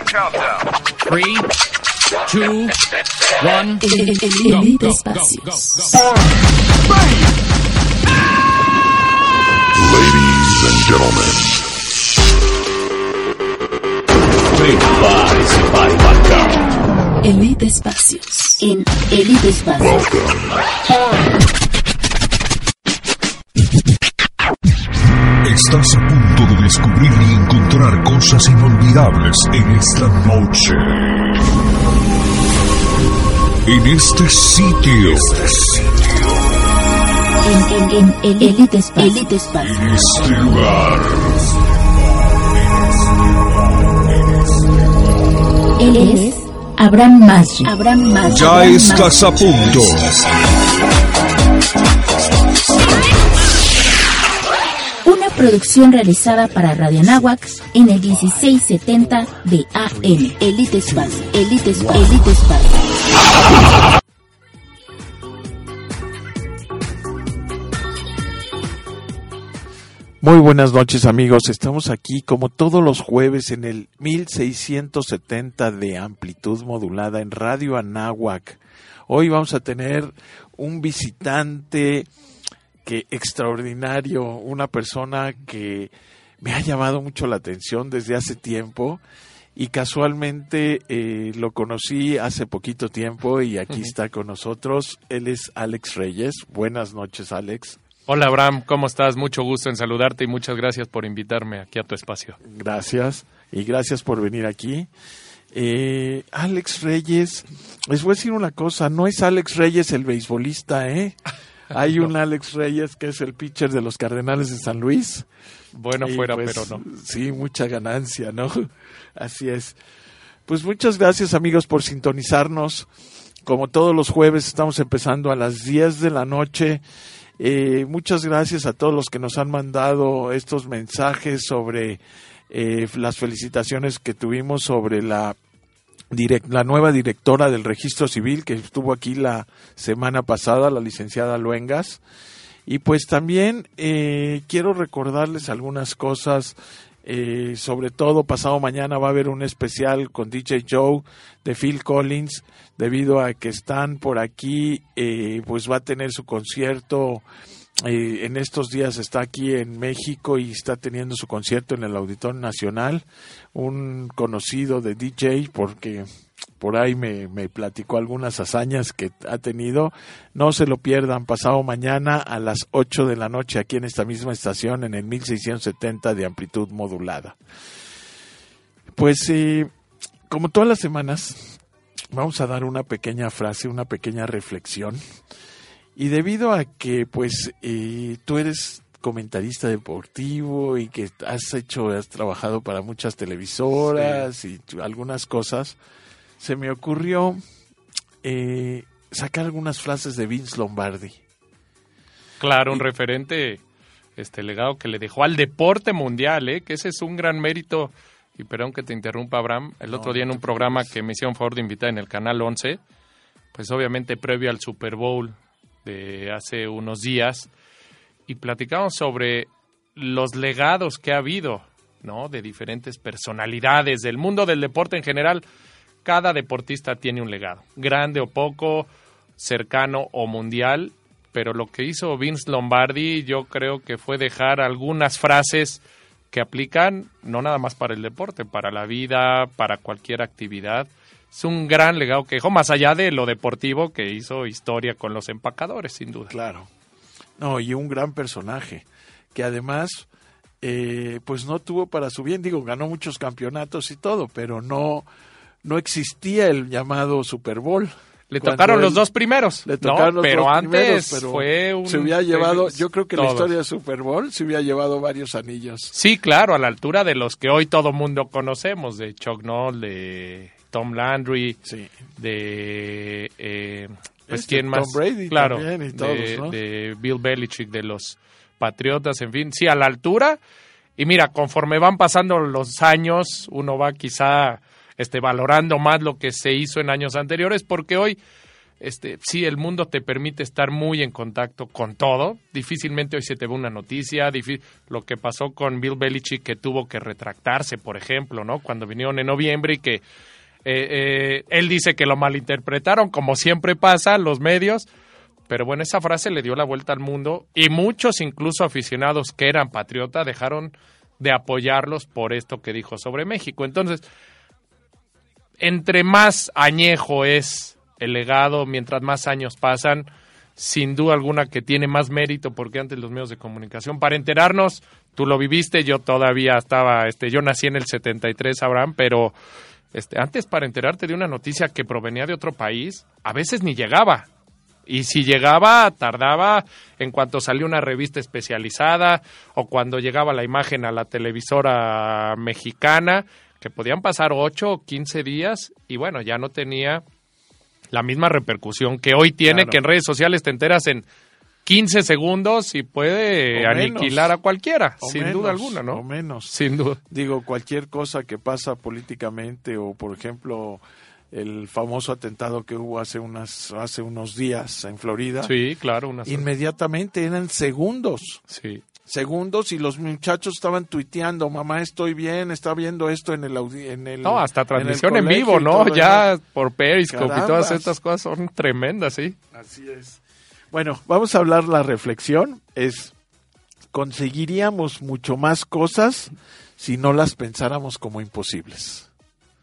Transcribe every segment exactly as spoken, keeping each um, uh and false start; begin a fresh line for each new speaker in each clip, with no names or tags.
Three, two, one.
Elite Espacios.
Ladies and gentlemen. Prepare-se para embarcar.
Elite Espacios. En Elite Espacios.
Estás a punto de descubrir y encontrar cosas inolvidables en esta noche. En este sitio. Este sitio.
En, en, en Elite Espacios. Elite Espacios.
En este lugar.
Él es Abraham Maggi. Abraham Maggi.
Ya
Abraham
estás
Maggi.
a punto.
Una producción realizada para Radio Anáhuac en el dieciséis setenta de A M. Elite Espacio. Elite Espacio. Elite Espacio.
Muy buenas noches, amigos. Estamos aquí como todos los jueves en el mil seiscientos setenta de amplitud modulada en Radio Anáhuac. Hoy vamos a tener un visitante que extraordinario, una persona que me ha llamado mucho la atención desde hace tiempo y casualmente eh, lo conocí hace poquito tiempo y aquí uh-huh. está con nosotros. Él es Alex Reyes. Buenas noches, Alex.
Hola, Abraham, ¿cómo estás? Mucho gusto en saludarte y muchas gracias por invitarme aquí a tu espacio.
Gracias, y gracias por venir aquí. Eh, Alex Reyes, les voy a decir una cosa, no es Alex Reyes el beisbolista, ¿eh? Hay no. un Alex Reyes que es el pitcher de los Cardenales de San Luis.
Bueno,
y
fuera,
pues,
pero no.
Sí, mucha ganancia, ¿no? Así es. Pues muchas gracias, amigos, por sintonizarnos. Como todos los jueves, estamos empezando a las diez de la noche. Eh, muchas gracias a todos los que nos han mandado estos mensajes sobre eh, las felicitaciones que tuvimos sobre la direct, la nueva directora del Registro Civil que estuvo aquí la semana pasada, la licenciada Luengas. Y pues también eh, quiero recordarles algunas cosas. Eh, sobre todo pasado mañana va a haber un especial con D J Joe de Phil Collins, debido a que están por aquí, eh, pues va a tener su concierto, eh, en estos días está aquí en México y está teniendo su concierto en el Auditorio Nacional, un conocido de D J, porque por ahí me, me platicó algunas hazañas que ha tenido. No se lo pierdan, pasado mañana a las ocho de la noche aquí en esta misma estación en el mil seiscientos setenta de amplitud modulada. Pues eh, como todas las semanas vamos a dar una pequeña frase, una pequeña reflexión, y debido a que pues eh, tú eres comentarista deportivo y que has hecho, has trabajado para muchas televisoras sí. y algunas cosas, se me ocurrió eh, sacar algunas frases de Vince Lombardi.
Claro, un
y,
referente, este legado que le dejó al deporte mundial, ¿eh? Que ese es un gran mérito. Y perdón que te interrumpa, Abraham, el no, otro día en un programa que me hicieron favor de invitar en el Canal once, pues obviamente previo al Super Bowl de hace unos días, y platicamos sobre los legados que ha habido, ¿no? De diferentes personalidades del mundo del deporte en general. Cada deportista tiene un legado, grande o poco, cercano o mundial, pero lo que hizo Vince Lombardi yo creo que fue dejar algunas frases que aplican no nada más para el deporte, para la vida, para cualquier actividad. Es un gran legado que dejó, más allá de lo deportivo, que hizo historia con los empacadores, sin duda.
Claro. No, y un gran personaje, que además, eh, pues no tuvo para su bien, digo, ganó muchos campeonatos y todo, pero no, no existía el llamado Super Bowl.
Le tocaron él, los dos primeros,
le tocaron
¿no?
los
pero
dos
antes
primeros, pero
fue un...
Se hubiera llevado, yo creo que
todos.
La historia de Super Bowl se hubiera llevado varios anillos.
Sí, claro, a la altura de los que hoy todo mundo conocemos, de Chuck Noll, de Tom Landry,
sí.
de... Eh, pues
este,
quién más,
Tom Brady
claro,
también y
de,
todos, ¿no?
de Bill Belichick, de los Patriotas, en fin, sí, a la altura. Y mira, conforme van pasando los años, uno va quizá este, valorando más lo que se hizo en años anteriores, porque hoy Este, sí, el mundo te permite estar muy en contacto con todo. Difícilmente hoy se te ve una noticia. Difí- lo que pasó con Bill Belichick, que tuvo que retractarse, por ejemplo, ¿no? Cuando vinieron en noviembre y que eh, eh, él dice que lo malinterpretaron, como siempre pasa, los medios. Pero bueno, esa frase le dio la vuelta al mundo y muchos, incluso aficionados que eran patriota, dejaron de apoyarlos por esto que dijo sobre México. Entonces, entre más añejo es el legado, mientras más años pasan, sin duda alguna que tiene más mérito, porque antes los medios de comunicación, para enterarnos, tú lo viviste, yo todavía estaba, este, yo nací en el setenta y tres, Abraham, pero este, antes para enterarte de una noticia que provenía de otro país, a veces ni llegaba. Y si llegaba, tardaba en cuanto salía una revista especializada o cuando llegaba la imagen a la televisora mexicana, que podían pasar ocho o quince días y bueno, ya no tenía la misma repercusión que hoy tiene, claro. Que en redes sociales te enteras en quince segundos y puede o aniquilar menos, a cualquiera, sin menos, duda alguna, ¿no?
O menos.
Sin duda.
Digo, cualquier cosa que pasa políticamente o, por ejemplo, el famoso atentado que hubo hace unas hace unos días en Florida.
Sí, claro. Unas
inmediatamente eran segundos.
Sí.
Segundos y los muchachos estaban tuiteando, mamá, estoy bien, está viendo esto en el audi- en el
No, hasta transmisión en, en vivo, ¿no? Ya eso. Por Periscope Carambas. Y todas estas cosas son tremendas, ¿sí?
Así es. Bueno, vamos a hablar, la reflexión es, conseguiríamos mucho más cosas si no las pensáramos como imposibles.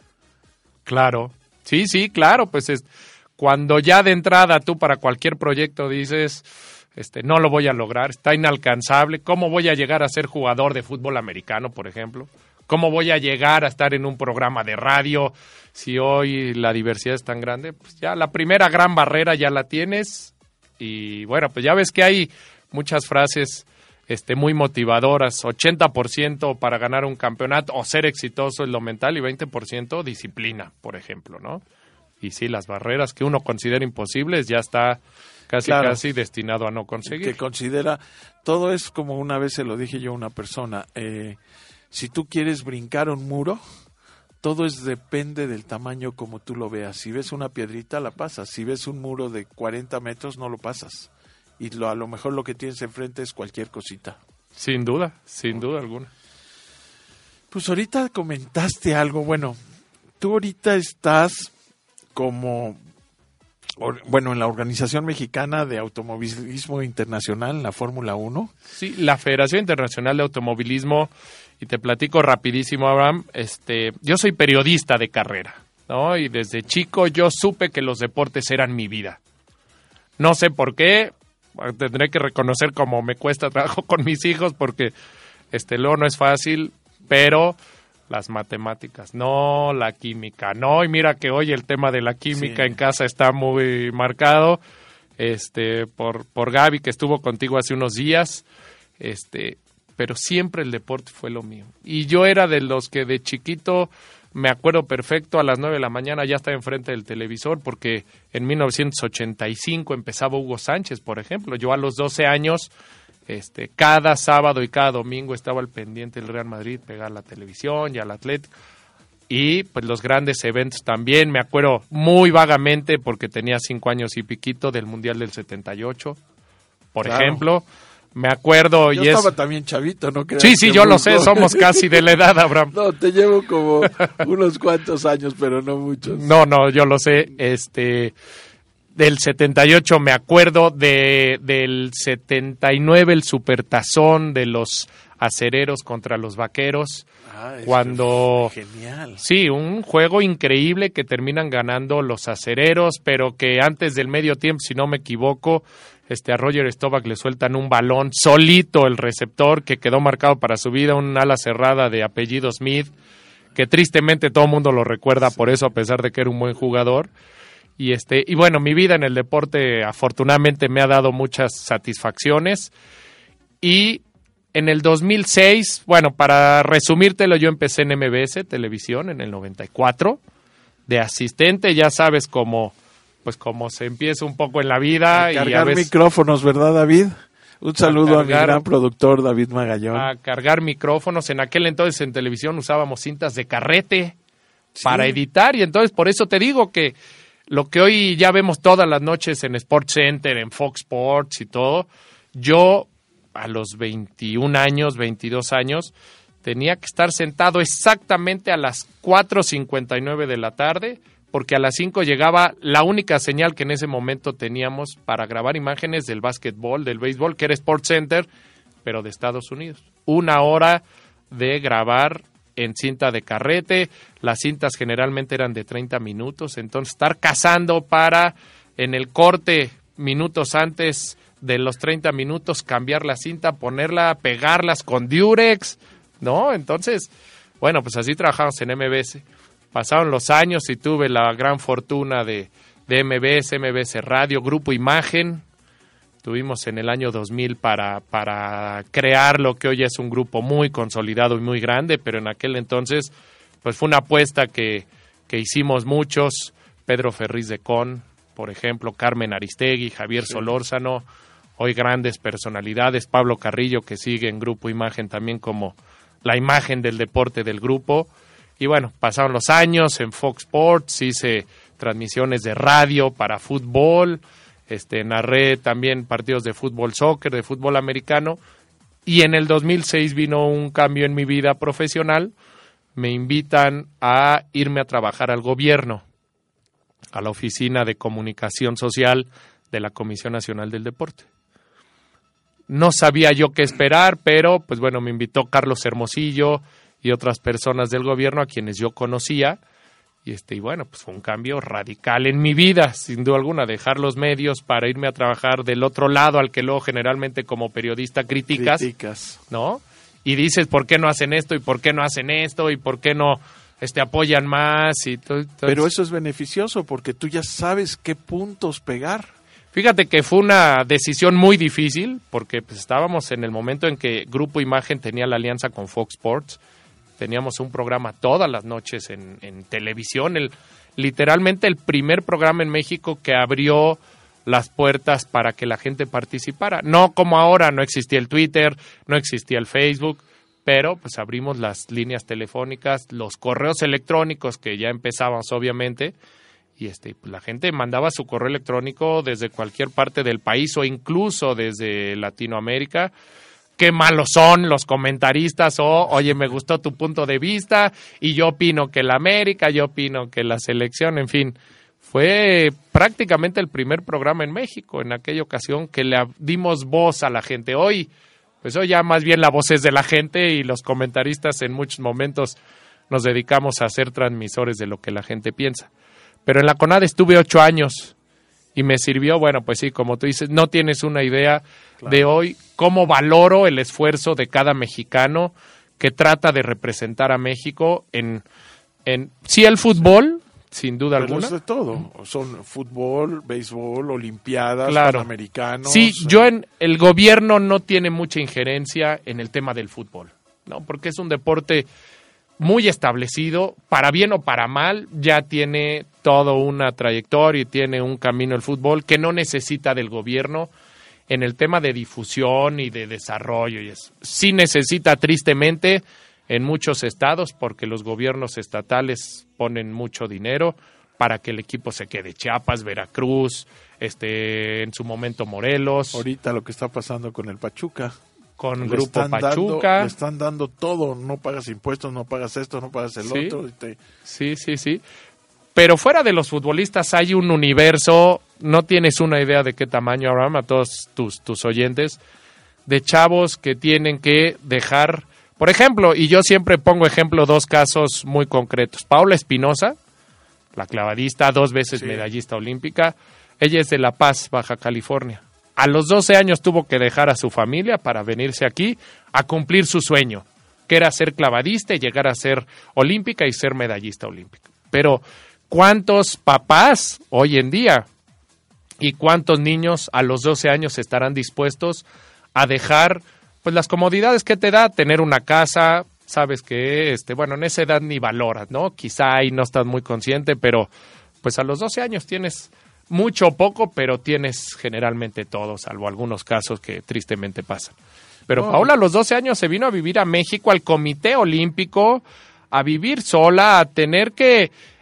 Claro, sí, sí, claro, pues es cuando ya de entrada tú para cualquier proyecto dices... Este, no lo voy a lograr, está inalcanzable. ¿Cómo voy a llegar a ser jugador de fútbol americano, por ejemplo? ¿Cómo voy a llegar a estar en un programa de radio si hoy la diversidad es tan grande? Pues ya la primera gran barrera ya la tienes y bueno, pues ya ves que hay muchas frases este, muy motivadoras. ochenta por ciento para ganar un campeonato o ser exitoso es lo mental y veinte por ciento disciplina, por ejemplo, ¿no? Y sí, las barreras que uno considera imposibles ya está... Casi, claro, casi destinado a no conseguir.
Que considera, todo es como una vez se lo dije yo a una persona, eh, si tú quieres brincar un muro, todo es depende del tamaño como tú lo veas. Si ves una piedrita, la pasas. Si ves un muro de cuarenta metros, no lo pasas. Y lo, a lo mejor lo que tienes enfrente es cualquier cosita.
Sin duda, sin duda alguna.
Pues ahorita comentaste algo, bueno, tú ahorita estás como... Bueno, en la Organización Mexicana de Automovilismo Internacional, en la Fórmula uno.
Sí, la Federación Internacional de Automovilismo, y te platico rapidísimo, Abraham, este, yo soy periodista de carrera, ¿no? Y desde chico yo supe que los deportes eran mi vida. No sé por qué, tendré que reconocer cómo me cuesta trabajo con mis hijos, porque este, luego no es fácil, pero... Las matemáticas, no, la química, no, y mira que hoy el tema de la química sí. En casa está muy marcado, este, por, por Gaby que estuvo contigo hace unos días, este, pero siempre el deporte fue lo mío. Y yo era de los que de chiquito, me acuerdo perfecto, a las nueve de la mañana ya estaba enfrente del televisor, porque en mil novecientos ochenta y cinco empezaba Hugo Sánchez, por ejemplo, yo a los doce años... Este, cada sábado y cada domingo estaba al pendiente del Real Madrid, pegar la televisión y al Atlético. Y pues los grandes eventos también, me acuerdo muy vagamente porque tenía cinco años y piquito del Mundial del setenta y ocho, por claro. ejemplo. Me acuerdo...
Yo
y
estaba
es...
también chavito, ¿no?
Sí, sí, yo lo sé, somos casi de la edad, Abraham.
No, te llevo como unos cuantos años, pero no muchos.
No, no, yo lo sé, este... Del setenta y ocho me acuerdo, de del setenta y nueve el supertazón de los acereros contra los vaqueros. Ah, cuando
genial.
Sí, un juego increíble que terminan ganando los acereros, pero que antes del medio tiempo, si no me equivoco, este a Roger Staubach le sueltan un balón solito el receptor que quedó marcado para su vida, un ala cerrada de apellido Smith, que tristemente todo el mundo lo recuerda sí. Por eso, a pesar de que era un buen jugador. Y este y bueno, mi vida en el deporte afortunadamente me ha dado muchas satisfacciones. Y en el dos mil seis, bueno, para resumírtelo, yo empecé en M B S Televisión en el noventa y cuatro, de asistente, ya sabes cómo pues cómo se empieza un poco en la vida.
A cargar
y a veces,
micrófonos, ¿verdad, David? Un saludo a, cargar, a mi gran productor, David Magallón.
A cargar micrófonos. En aquel entonces en televisión usábamos cintas de carrete sí. Para editar, y entonces por eso te digo que lo que hoy ya vemos todas las noches en Sports Center, en Fox Sports y todo, yo a los veintiún años, veintidós años, tenía que estar sentado exactamente a las cuatro cincuenta y nueve de la tarde, porque a las cinco llegaba la única señal que en ese momento teníamos para grabar imágenes del básquetbol, del béisbol, que era Sports Center, pero de Estados Unidos. Una hora de grabar en cinta de carrete, las cintas generalmente eran de treinta minutos, entonces estar cazando para en el corte minutos antes de los treinta minutos cambiar la cinta, ponerla, pegarlas con Durex, ¿no? Entonces, bueno, pues así trabajamos en M B S. Pasaron los años y tuve la gran fortuna de, de M B S, M B S Radio, Grupo Imagen. Tuvimos en el año dos mil para, para crear lo que hoy es un grupo muy consolidado y muy grande, pero en aquel entonces pues fue una apuesta que, que hicimos muchos, Pedro Ferriz de Con, por ejemplo, Carmen Aristegui, Javier sí. Solórzano, hoy grandes personalidades, Pablo Carrillo, que sigue en Grupo Imagen también como la imagen del deporte del grupo. Y bueno, pasaron los años en Fox Sports, hice transmisiones de radio para fútbol, este, narré también partidos de fútbol soccer, de fútbol americano, y en el dos mil seis vino un cambio en mi vida profesional. Me invitan a irme a trabajar al gobierno, a la Oficina de Comunicación Social de la Comisión Nacional del Deporte. No sabía yo qué esperar, pero pues bueno, me invitó Carlos Hermosillo y otras personas del gobierno a quienes yo conocía, y este y bueno, pues fue un cambio radical en mi vida, sin duda alguna, dejar los medios para irme a trabajar del otro lado al que luego generalmente como periodista criticas,
Criticas.
¿no? Y dices, ¿por qué no hacen esto? ¿Y por qué no hacen esto? ¿Y por qué no este apoyan más? Y todo, todo.
Pero eso es beneficioso porque tú ya sabes qué puntos pegar.
Fíjate que fue una decisión muy difícil porque pues, estábamos en el momento en que Grupo Imagen tenía la alianza con Fox Sports. Teníamos un programa todas las noches en, en televisión, el, literalmente el primer programa en México que abrió las puertas para que la gente participara. No como ahora, no existía el Twitter, no existía el Facebook, pero pues abrimos las líneas telefónicas, los correos electrónicos que ya empezábamos obviamente, y este pues, la gente mandaba su correo electrónico desde cualquier parte del país o incluso desde Latinoamérica. Qué malos son los comentaristas, o oh, oye, me gustó tu punto de vista, y yo opino que la América, yo opino que la selección, en fin. Fue prácticamente el primer programa en México en aquella ocasión que le dimos voz a la gente. Hoy, pues hoy ya más bien la voz es de la gente y los comentaristas en muchos momentos nos dedicamos a ser transmisores de lo que la gente piensa. Pero en la CONADE estuve ocho años. Y me sirvió, bueno, pues sí, como tú dices, no tienes una idea claro. de hoy cómo valoro el esfuerzo de cada mexicano que trata de representar a México en, en sí el fútbol, sin duda
Pero
alguna.
Es de todo, son fútbol, béisbol, olimpiadas,
claro.
panamericanos.
Sí, yo en el gobierno no tiene mucha injerencia en el tema del fútbol, ¿no? Porque es un deporte muy establecido, para bien o para mal, ya tiene toda una trayectoria y tiene un camino el fútbol que no necesita del gobierno en el tema de difusión y de desarrollo. Y eso. Sí necesita tristemente en muchos estados porque los gobiernos estatales ponen mucho dinero para que el equipo se quede. Chiapas, Veracruz, este, en su momento Morelos.
Ahorita lo que está pasando con el Pachuca.
Con
le
Grupo
están
Pachuca.
Dando, le están dando todo, no pagas impuestos, no pagas esto, no pagas el
sí,
otro. Y te...
Sí, sí, sí. Pero fuera de los futbolistas hay un universo, no tienes una idea de qué tamaño, Abraham, a todos tus, tus oyentes, de chavos que tienen que dejar, por ejemplo, y yo siempre pongo ejemplo dos casos muy concretos. Paula Espinosa, la clavadista, dos veces sí. medallista olímpica, ella es de La Paz, Baja California. A los doce años tuvo que dejar a su familia para venirse aquí a cumplir su sueño, que era ser clavadista y llegar a ser olímpica y ser medallista olímpica. Pero, ¿cuántos papás hoy en día y cuántos niños a los doce años estarán dispuestos a dejar pues las comodidades que te da tener una casa? Sabes que, este, bueno, en esa edad ni valoras, ¿no? Quizá ahí no estás muy consciente, pero pues a los doce años tienes... mucho o poco, pero tienes generalmente todo, salvo algunos casos que tristemente pasan. Pero oh. Paula a los doce años se vino a vivir a México, al Comité Olímpico, a vivir sola, a tener que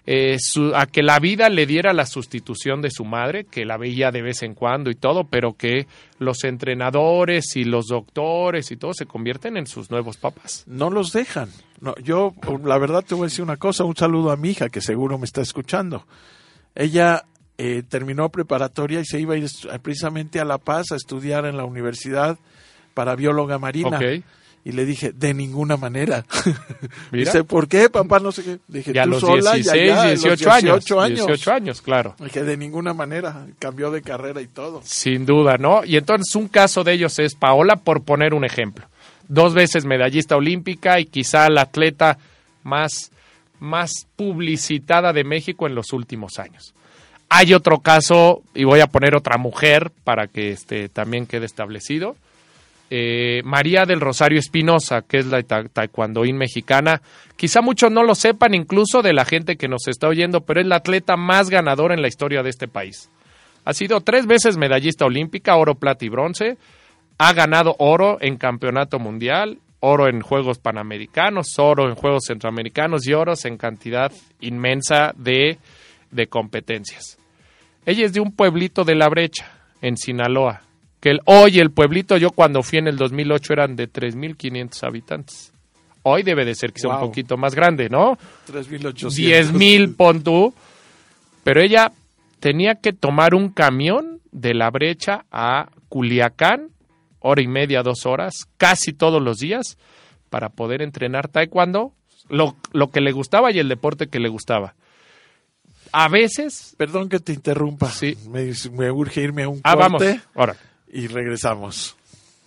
eh, su, a que la vida le diera la sustitución de su madre, que la veía de vez en cuando y todo, pero que los entrenadores y los doctores y todo se convierten en sus nuevos papás.
No los dejan. No, yo, la verdad, te voy a decir una cosa. Un saludo a mi hija, que seguro me está escuchando. Ella eh, terminó preparatoria y se iba a ir precisamente a La Paz a estudiar en la universidad para bióloga marina.
Okay.
Y le dije, de ninguna manera.
Mira.
Dice, ¿por qué, papá? No sé qué. Dije,
ya
tú
los
sola,
dieciséis,
ya, ya,
dieciocho,
los
dieciocho
años.
dieciocho años, claro.
Dije, de ninguna manera. Cambió de carrera y todo.
Sin duda, ¿no? Y entonces un caso de ellos es Paola, por poner un ejemplo. Dos veces medallista olímpica y quizá la atleta más, más publicitada de México en los últimos años. Hay otro caso, y voy a poner otra mujer para que este, también quede establecido. Eh, María del Rosario Espinosa, que es la ta- taekwondoín mexicana. Quizá muchos no lo sepan, incluso de la gente que nos está oyendo, pero es la atleta más ganadora en la historia de este país. Ha sido tres veces medallista olímpica, oro, plata y bronce. Ha ganado oro en campeonato mundial, oro en Juegos Panamericanos, oro en Juegos Centroamericanos y oros en cantidad inmensa de, de competencias. Ella es de un pueblito de La Brecha, en Sinaloa. Que el, hoy el pueblito, yo cuando fui en el dos mil ocho eran de tres mil quinientos habitantes. Hoy debe de ser quizá wow. un poquito más grande, ¿no?
tres mil ochocientos.
diez mil, pon tú. Pero ella tenía que tomar un camión de La Brecha a Culiacán, hora y media, dos horas, casi todos los días, para poder entrenar taekwondo, lo, lo que le gustaba y el deporte que le gustaba. A veces...
Perdón que te interrumpa.
Sí.
Me, me urge irme a un
ah,
corte.
Vamos. Ahora.
Y regresamos.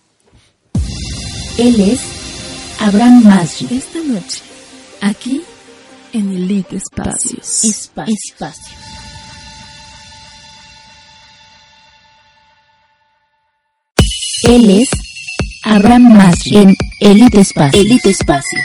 Él es Abraham Masri.
Esta noche, aquí en Elite Espacios.
Espacio. Espacio. Él es Abraham Masri en Elite Espacios. Elite Espacios.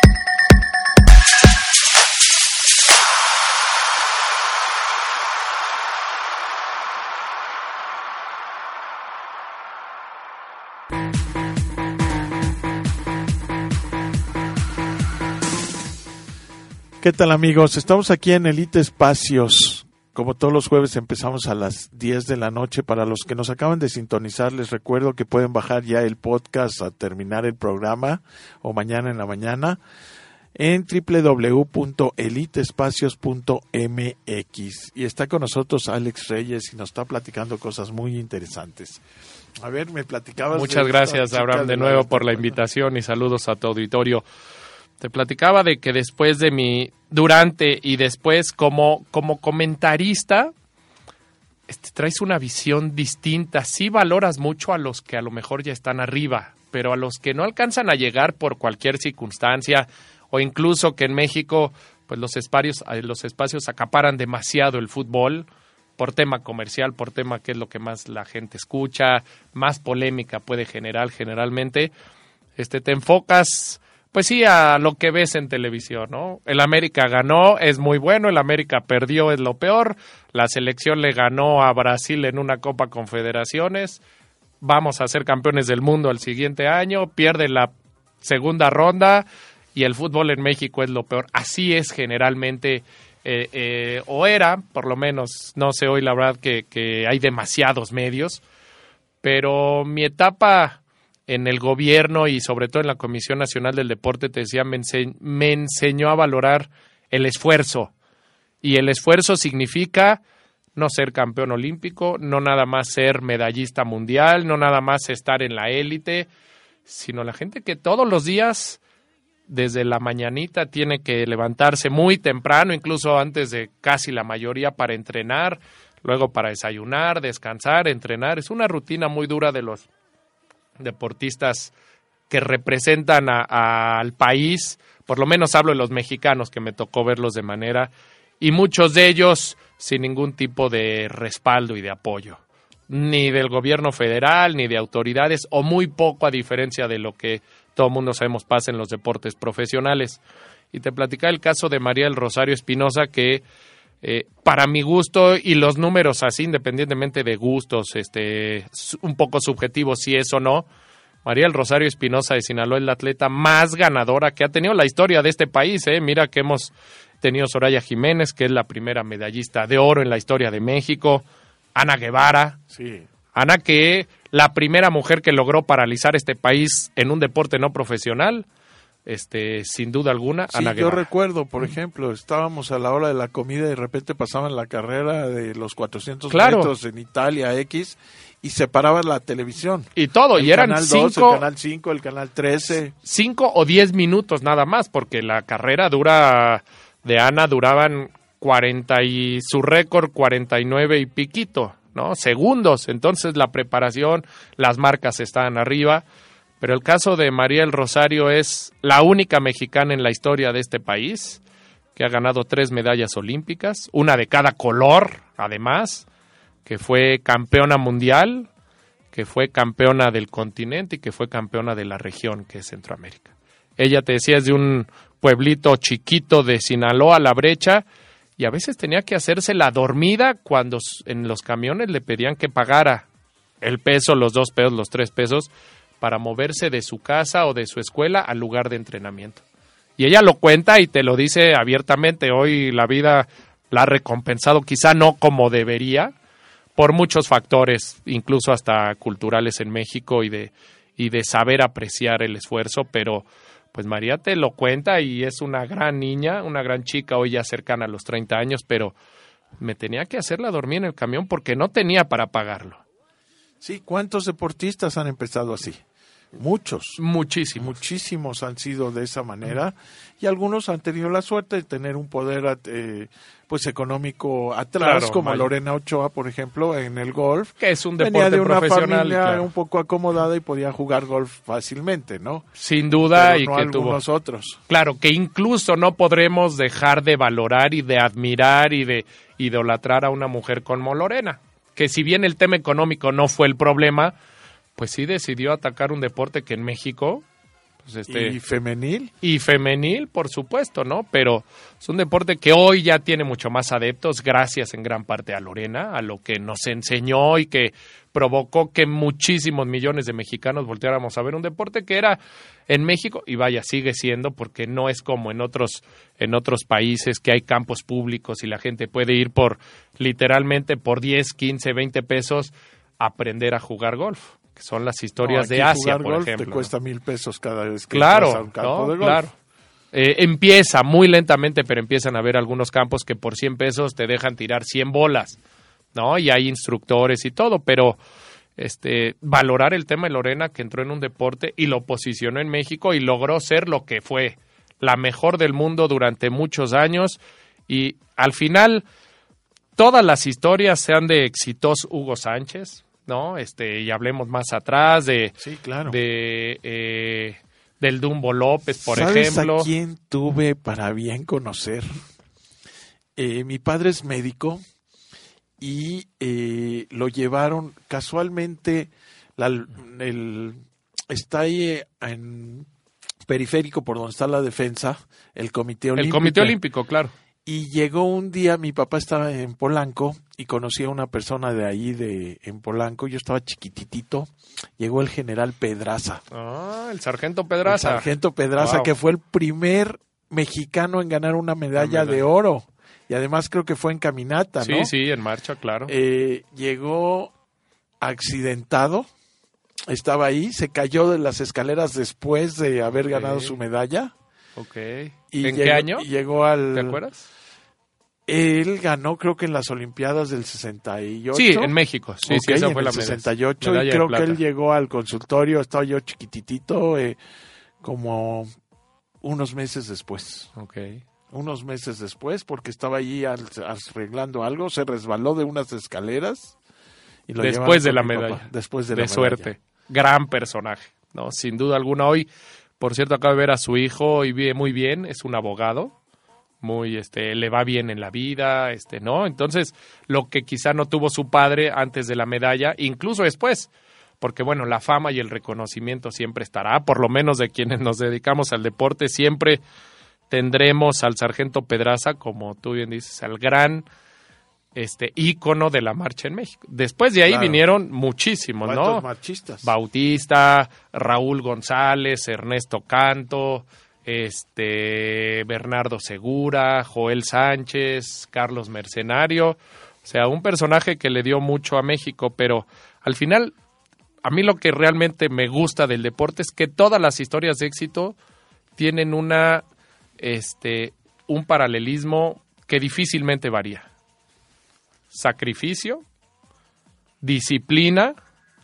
¿Qué tal, amigos? Estamos aquí en Elite Espacios. Como todos los jueves empezamos a las diez de la noche. Para los que nos acaban de sintonizar, les recuerdo que pueden bajar ya el podcast a terminar el programa o mañana en la mañana en doble u doble u doble u punto elite espacios punto m x. Y está con nosotros Alex Reyes y nos está platicando cosas muy interesantes. A ver, me platicabas.
Muchas gracias, Abraham, de nuevo por la invitación y saludos a tu auditorio. Te platicaba de que después de mi, durante y después como, como comentarista, este, traes una visión distinta. Sí valoras mucho a los que a lo mejor ya están arriba, pero a los que no alcanzan a llegar por cualquier circunstancia, o incluso que en México pues los espacios, los espacios acaparan demasiado el fútbol, por tema comercial, por tema que es lo que más la gente escucha, más polémica puede generar generalmente, este, te enfocas... Pues sí, a lo que ves en televisión, ¿no? El América ganó, es muy bueno, el América perdió, es lo peor, la selección le ganó a Brasil en una Copa Confederaciones, vamos a ser campeones del mundo el siguiente año, pierde la segunda ronda y el fútbol en México es lo peor. Así es generalmente, eh, eh, o era, por lo menos, no sé hoy la verdad que, que hay demasiados medios, pero mi etapa... en el gobierno y sobre todo en la Comisión Nacional del Deporte, te decía, me, ense- me enseñó a valorar el esfuerzo. Y el esfuerzo significa no ser campeón olímpico, no nada más ser medallista mundial, no nada más estar en la élite, sino la gente que todos los días, desde la mañanita, tiene que levantarse muy temprano, incluso antes de casi la mayoría, para entrenar, luego para desayunar, descansar, entrenar. Es una rutina muy dura de los deportistas que representan a, a, al país, por lo menos hablo de los mexicanos que me tocó verlos de manera, y muchos de ellos sin ningún tipo de respaldo y de apoyo, ni del gobierno federal, ni de autoridades, o muy poco a diferencia de lo que todo el mundo sabemos pasa en los deportes profesionales. Y te platicaba el caso de María del Rosario Espinosa, que Eh, para mi gusto, y los números así, independientemente de gustos, este, un poco subjetivos, si es o no, María del Rosario Espinosa de Sinaloa es la atleta más ganadora que ha tenido la historia de este país. ¿eh? Mira que hemos tenido Soraya Jiménez, que es la primera medallista de oro en la historia de México, Ana Guevara,
Sí.
Ana, que la primera mujer que logró paralizar este país en un deporte no profesional, este, sin duda alguna,
Sí,
Ana
yo
Guevara.
recuerdo, por ejemplo, estábamos a la hora de la comida y de repente pasaban la carrera de los cuatrocientos
Claro.
metros en Italia X y se paraba la televisión.
Y todo,
El
y eran
canal dos,
cinco,
el canal cinco, el canal trece.
cinco o diez minutos nada más, porque la carrera dura de Ana duraban cuarenta y su récord cuarenta y nueve y piquito, ¿no? Segundos. Entonces la preparación, las marcas estaban arriba. Pero el caso de María del Rosario es la única mexicana en la historia de este país que ha ganado tres medallas olímpicas, una de cada color, además, que fue campeona mundial, que fue campeona del continente y que fue campeona de la región, que es Centroamérica. Ella, te decía, es de un pueblito chiquito de Sinaloa, La Brecha, y a veces tenía que hacerse la dormida cuando en los camiones le pedían que pagara el peso, los dos pesos, los tres pesos, para moverse de su casa o de su escuela al lugar de entrenamiento. Y ella lo cuenta y te lo dice abiertamente. Hoy la vida la ha recompensado, quizá no como debería, por muchos factores, incluso hasta culturales en México y de, y de saber apreciar el esfuerzo, pero pues María te lo cuenta y es una gran niña, una gran chica, hoy ya cercana a los treinta años, pero me tenía que hacerla dormir en el camión porque no tenía para pagarlo.
Sí, ¿cuántos deportistas han empezado así? Muchos.
Muchísimo.
Muchísimos han sido de esa manera y algunos han tenido la suerte de tener un poder eh, pues económico atrás,
Claro,
como
vaya.
Lorena Ochoa, por ejemplo, en el golf.
Que es un
Venía
deporte
de una
profesional.
familia
Claro.
un poco acomodada y podía jugar golf fácilmente, ¿no?
Sin duda,
Pero
y
no
que tuvo.
algunos otros.
Claro, que incluso no podremos dejar de valorar y de admirar y de idolatrar a una mujer como Lorena, que si bien el tema económico no fue el problema, pues sí decidió atacar un deporte que en México, pues este,
Y femenil.
y femenil, por supuesto, ¿no? Pero es un deporte que hoy ya tiene mucho más adeptos, gracias en gran parte a Lorena, a lo que nos enseñó y que provocó que muchísimos millones de mexicanos volteáramos a ver un deporte que era en México, y vaya, sigue siendo, porque no es como en otros, en otros países que hay campos públicos y la gente puede ir por, literalmente, por diez, quince, veinte pesos a aprender a jugar golf, que son las historias
No,
de
aquí
Asia,
jugar
por
golf
ejemplo.
te
¿no?
cuesta mil pesos cada vez que
Claro,
vas a un campo
¿no?
de golf.
Claro. Eh, empieza muy lentamente, pero empiezan a haber algunos campos que por cien pesos te dejan tirar cien bolas, ¿no? Y hay instructores y todo, pero este valorar el tema de Lorena, que entró en un deporte y lo posicionó en México y logró ser lo que fue, la mejor del mundo durante muchos años, y al final todas las historias sean de exitoso Hugo Sánchez, ¿no? Este, y hablemos más atrás de,
Sí, claro.
de eh, del Dumbo López, por
¿Sabes
ejemplo.
a quién tuve para bien conocer? Eh, mi padre es médico y eh, lo llevaron casualmente, la, el, está ahí en periférico por donde está la defensa, el Comité Olímpico.
El Comité Olímpico, claro.
Y llegó un día, mi papá estaba en Polanco y conocí a una persona de ahí, de en Polanco, yo estaba chiquititito, llegó el general Pedraza.
Ah, el sargento Pedraza.
El sargento Pedraza,
Wow.
que fue el primer mexicano en ganar una medalla,
Una medalla.
de oro. Y además creo que fue en caminata,
Sí,
¿no?
sí, en marcha, claro.
Eh, llegó accidentado, estaba ahí, se cayó de las escaleras después de haber ganado
Ok.
su medalla.
Ok.
Y
¿En
llegó-
qué año?
y Llegó al...
¿Te acuerdas?
Él ganó, creo que en las Olimpiadas del sesenta y ocho.
Sí, en México. Sí, sí,
Ok,
esa
en
fue
el
la medalla.
sesenta y ocho.
Medalla
Y
de
creo que
plata.
él llegó al consultorio, estaba yo chiquititito, eh, como unos meses después.
Ok.
Unos meses después, porque estaba allí al- arreglando algo, se resbaló de unas escaleras. Y lo
Después de
llevaron
la
con mi
medalla.
papá, Después de,
De,
la
suerte.
medalla.
Gran personaje, ¿no? Sin duda alguna. Hoy, por cierto, acabo de ver a su hijo y vive muy bien, es un abogado. Muy, este, le va bien en la vida, este, ¿no? Entonces, lo que quizá no tuvo su padre antes de la medalla, incluso después, porque bueno, la fama y el reconocimiento siempre estará, por lo menos de quienes nos dedicamos al deporte, siempre tendremos al sargento Pedraza, como tú bien dices, al gran este ícono de la marcha en México. Después de ahí
Claro.
vinieron muchísimos,
¿Cuántos
¿no?
marchistas?
Bautista, Raúl González, Ernesto Canto, este Bernardo Segura, Joel Sánchez, Carlos Mercenario, o sea, un personaje que le dio mucho a México, pero al final, a mí lo que realmente me gusta del deporte es que todas las historias de éxito tienen una, este, un paralelismo que difícilmente varía. Sacrificio, disciplina,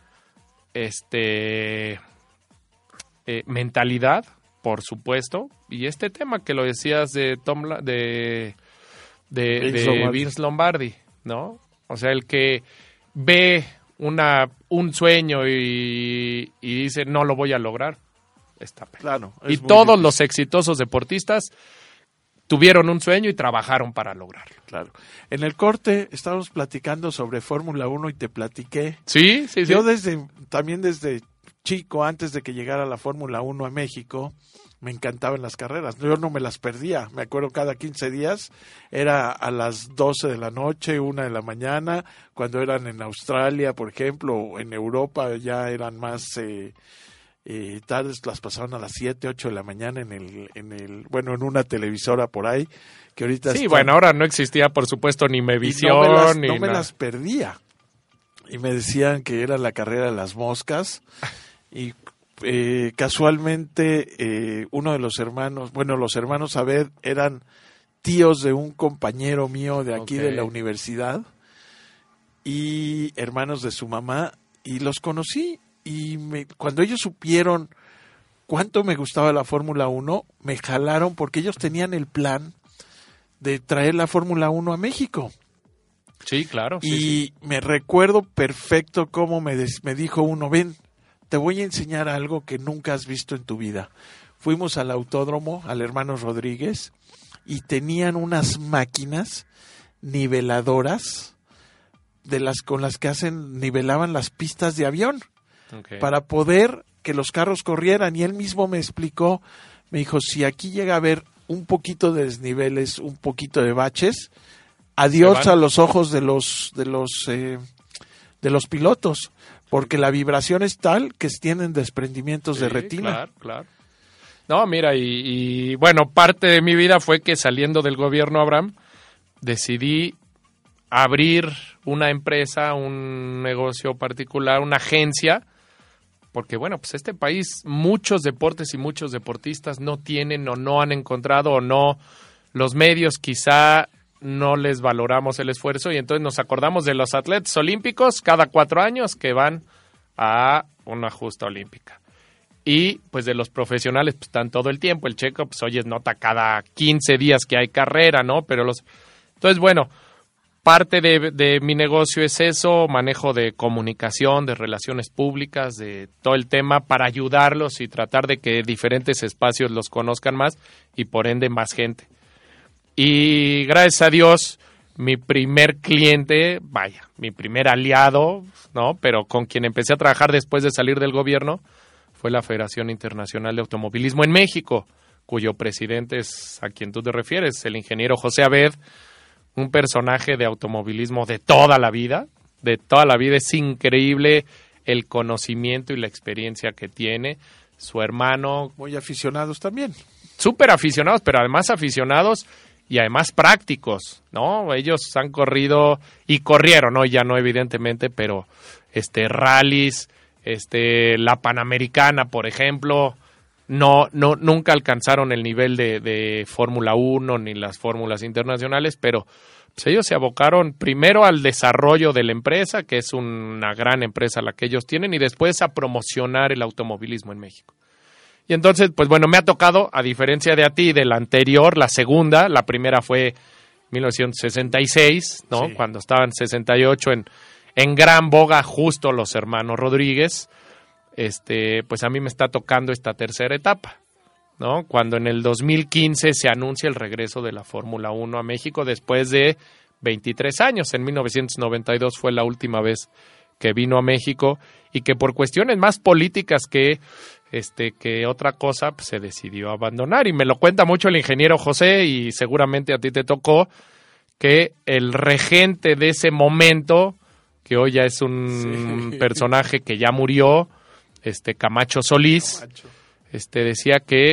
este, eh, mentalidad, por supuesto, y este tema que lo decías de Tom La- de, de,
Vince
de
Lombardi.
Vince Lombardi, ¿no? O sea, el que ve una un sueño y, y dice no lo voy a lograr, está peor.
Claro.
Y
es muy
todos
difícil.
los exitosos deportistas tuvieron un sueño y trabajaron para lograrlo.
Claro. En el corte estábamos platicando sobre Fórmula uno y te platiqué.
Sí, sí, sí.
Yo desde, también desde chico, antes de que llegara la Fórmula uno a México, me encantaban las carreras. Yo no me las perdía. Me acuerdo cada quince días, era a las doce de la noche, una de la mañana, cuando eran en Australia, por ejemplo, o en Europa ya eran más eh, eh, tardes, las pasaban a las siete, ocho de la mañana en el, en el, bueno, en una televisora por ahí, que ahorita
Sí,
está-
bueno, ahora no existía, por supuesto, ni
y
Mevisión,
no me las,
ni
no me
nada.
las perdía. Y me decían que era la carrera de las moscas. Y eh, casualmente eh, uno de los hermanos, bueno, los hermanos Abed eran tíos de un compañero mío de aquí
Ok.
de la universidad y hermanos de su mamá. Y los conocí. Y me, cuando ellos supieron cuánto me gustaba la Fórmula uno, me jalaron porque ellos tenían el plan de traer la Fórmula uno a México.
Sí, claro. sí,
Y
sí.
me recuerdo perfecto cómo me, des- me dijo uno, ven, te voy a enseñar algo que nunca has visto en tu vida. Fuimos al autódromo, al hermano Rodríguez, y tenían unas máquinas niveladoras de las con las que hacen, nivelaban las pistas de avión
Ok.
para poder que los carros corrieran. Y él mismo me explicó, me dijo, si aquí llega a haber un poquito de desniveles, un poquito de baches, adiós
Se van.
a los ojos de los de los eh, de los pilotos, porque la vibración es tal que tienen desprendimientos de
Sí,
retina.
Claro, claro. No, mira, y, y, bueno, parte de mi vida fue que saliendo del gobierno Abraham, decidí abrir una empresa, un negocio particular, una agencia, porque bueno, pues este país, muchos deportes y muchos deportistas no tienen o no han encontrado o no, los medios quizá no les valoramos el esfuerzo y entonces nos acordamos de los atletas olímpicos cada cuatro años que van a una justa olímpica. Y pues de los profesionales pues están todo el tiempo, el Checo pues oyes nota cada quince días que hay carrera, ¿no? Pero los... Entonces bueno, parte de, de mi negocio es eso, manejo de comunicación, de relaciones públicas, de todo el tema para ayudarlos y tratar de que diferentes espacios los conozcan más y por ende más gente. Y gracias a Dios, mi primer cliente, vaya, mi primer aliado, ¿no? Pero con quien empecé a trabajar después de salir del gobierno, fue la Federación Internacional de Automovilismo en México, cuyo presidente es a quien tú te refieres, el ingeniero José Abed, un personaje de automovilismo de toda la vida, de toda la vida. Es increíble el conocimiento y la experiencia que tiene. Su hermano,
Muy aficionados también.
súper aficionados, pero además aficionados y además prácticos, ¿no? Ellos han corrido y corrieron, ¿no? Ya no evidentemente, pero este rallies, este la Panamericana, por ejemplo, no no nunca alcanzaron el nivel de, de Fórmula uno ni las fórmulas internacionales, pero pues ellos se abocaron primero al desarrollo de la empresa, que es una gran empresa la que ellos tienen, y después a promocionar el automovilismo en México. Y entonces, pues bueno, me ha tocado, a diferencia de a ti, de la anterior, la segunda, la primera fue mil novecientos sesenta y seis, ¿no?
Sí.
Cuando estaban sesenta y ocho en, en gran boga justo los hermanos Rodríguez, este, pues a mí me está tocando esta tercera etapa, ¿no? Cuando en el dos mil quince se anuncia el regreso de la Fórmula uno a México después de veintitrés años. En mil novecientos noventa y dos fue la última vez que vino a México y que por cuestiones más políticas que este que otra cosa pues, se decidió abandonar. Y me lo cuenta mucho el ingeniero José y seguramente a ti te tocó que el regente de ese momento, que hoy ya es un
Sí.
personaje que ya murió, este Camacho Solís,
Macho.
este decía que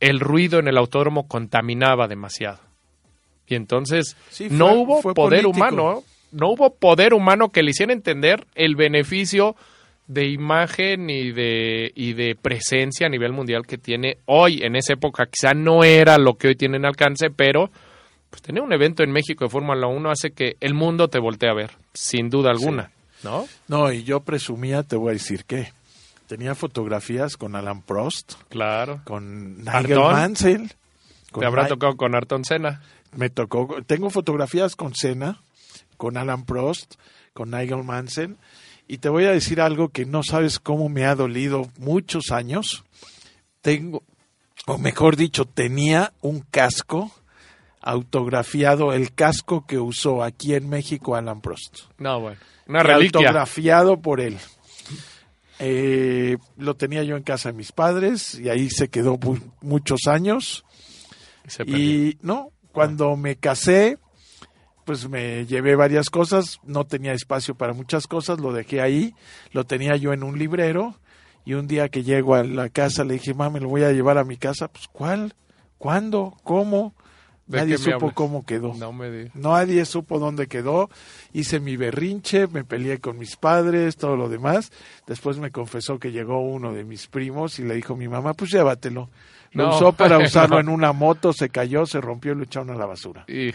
el ruido en el autódromo contaminaba demasiado. Y entonces
Sí, fue-
no hubo
fue
poder
político.
humano, no hubo poder humano que le hiciera entender el beneficio de imagen y de y de presencia a nivel mundial que tiene hoy. En esa época quizá no era lo que hoy tiene en alcance, pero pues tener un evento en México de Fórmula uno hace que el mundo te voltee a ver, sin duda alguna, ¿no?
No, y yo presumía, te voy a decir que tenía fotografías con Alan Prost,
Claro.
con Nigel
Ayrton.
Mansell. con
Te habrá
Ni-
tocado con Ayrton Senna.
Me tocó, tengo fotografías con Senna, con Alan Prost, con Nigel Mansell, y te voy a decir algo que no sabes cómo me ha dolido muchos años. Tengo, o mejor dicho, tenía un casco autografiado, el casco que usó aquí en México Alan Prost.
No, bueno. Una reliquia.
Autografiado por él. Eh, lo tenía yo en casa de mis padres y ahí se quedó mu- muchos años.
Se perdió.
Y no, cuando me casé, pues me llevé varias cosas, no tenía espacio para muchas cosas, lo dejé ahí, lo tenía yo en un librero y un día que llego a la casa le dije, mamá, me lo voy a llevar a mi casa. Pues, ¿cuál? ¿Cuándo? ¿Cómo?
¿De
Nadie
qué me
supo
hablas?
cómo quedó.
No me digas.
Nadie supo dónde quedó. Hice mi berrinche, me peleé con mis padres, todo lo demás. Después me confesó que llegó uno de mis primos y le dijo a mi mamá, pues llévatelo. Lo
No.
usó para usarlo
No.
en una moto, se cayó, se rompió y lo echaron a la basura.
Hijo.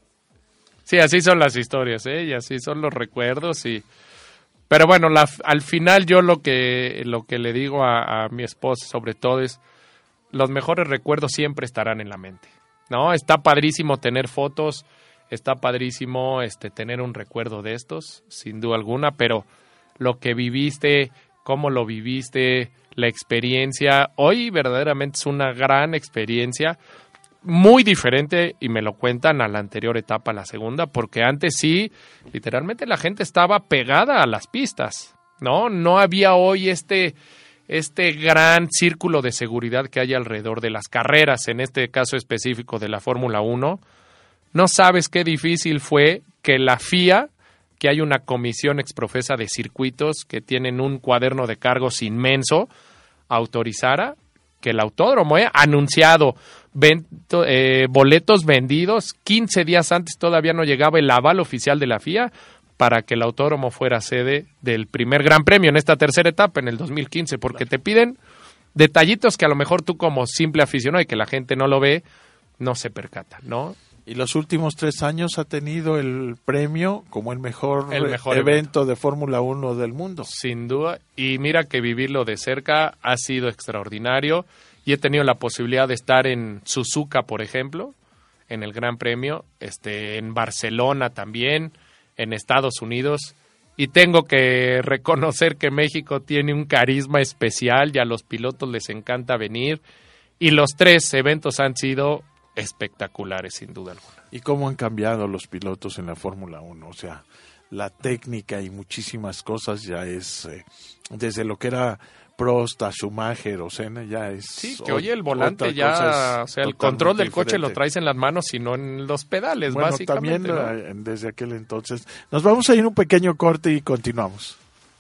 Sí, así son las historias, ¿eh? Y así son los recuerdos y... Pero bueno, la, al final yo lo que lo que le digo a, a mi esposa sobre todo es los mejores recuerdos siempre estarán en la mente, ¿no? Está padrísimo tener fotos, está padrísimo este tener un recuerdo de estos, sin duda alguna, pero lo que viviste, cómo lo viviste, la experiencia, hoy verdaderamente es una gran experiencia, muy diferente, y me lo cuentan, a la anterior etapa, la segunda, porque antes sí, literalmente la gente estaba pegada a las pistas, ¿no? No había hoy este, este gran círculo de seguridad que hay alrededor de las carreras, en este caso específico de la Fórmula uno. No sabes qué difícil fue que la F I A, que hay una comisión exprofesa de circuitos que tienen un cuaderno de cargos inmenso, autorizara que el autódromo, eh, anunciado, vento, eh, boletos vendidos, quince días antes todavía no llegaba el aval oficial de la F I A para que el autódromo fuera sede del primer Gran Premio en esta tercera etapa en el dos mil quince, porque te piden detallitos que a lo mejor tú como simple aficionado y que la gente no lo ve, no se percata, ¿no?
Y los últimos tres años ha tenido el premio como el mejor,
El mejor
evento,
evento.
de Fórmula uno del mundo.
Sin duda, y mira que vivirlo de cerca ha sido extraordinario, y he tenido la posibilidad de estar en Suzuka, por ejemplo, en el Gran Premio, este, en Barcelona también, en Estados Unidos, y tengo que reconocer que México tiene un carisma especial y a los pilotos les encanta venir, y los tres eventos han sido espectaculares, sin duda alguna.
Y cómo han cambiado los pilotos en la Fórmula uno, o sea, la técnica y muchísimas cosas ya es, eh, desde lo que era Prost a Schumacher o Senna, ya es...
Sí, que
o-
hoy el volante
otra
ya,
cosa,
o
es
sea, el
totalmente
control del coche lo
diferente.
traes en las manos y no en los pedales,
Bueno,
básicamente,
también
¿no?
eh, desde aquel entonces. Nos vamos a ir un pequeño corte y continuamos.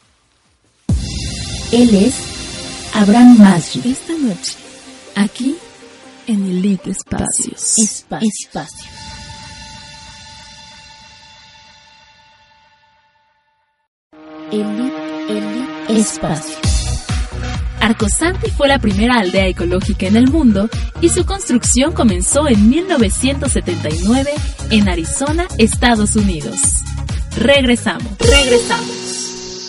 Él es Abraham Masri.
Esta noche, aquí en Elite Espacios.
Espacio. Espacio. Elite, Elite Espacio. Arcosanti fue la primera aldea ecológica en el mundo y su construcción comenzó en mil novecientos setenta y nueve en Arizona, Estados Unidos. Regresamos. Regresamos.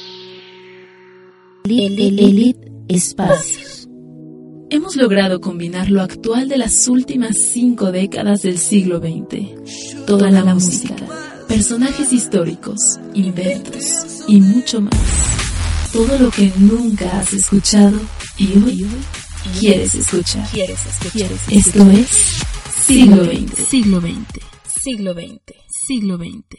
Elite, Elite Espacios.
Hemos logrado combinar lo actual de las últimas cinco décadas del siglo veinte. Toda la música, personajes históricos, inventos y mucho más. Todo lo que nunca has escuchado y hoy quieres escuchar.
¿Quieres escuchar?
Esto es Siglo veinte. Siglo veinte. Siglo veinte. Siglo veinte.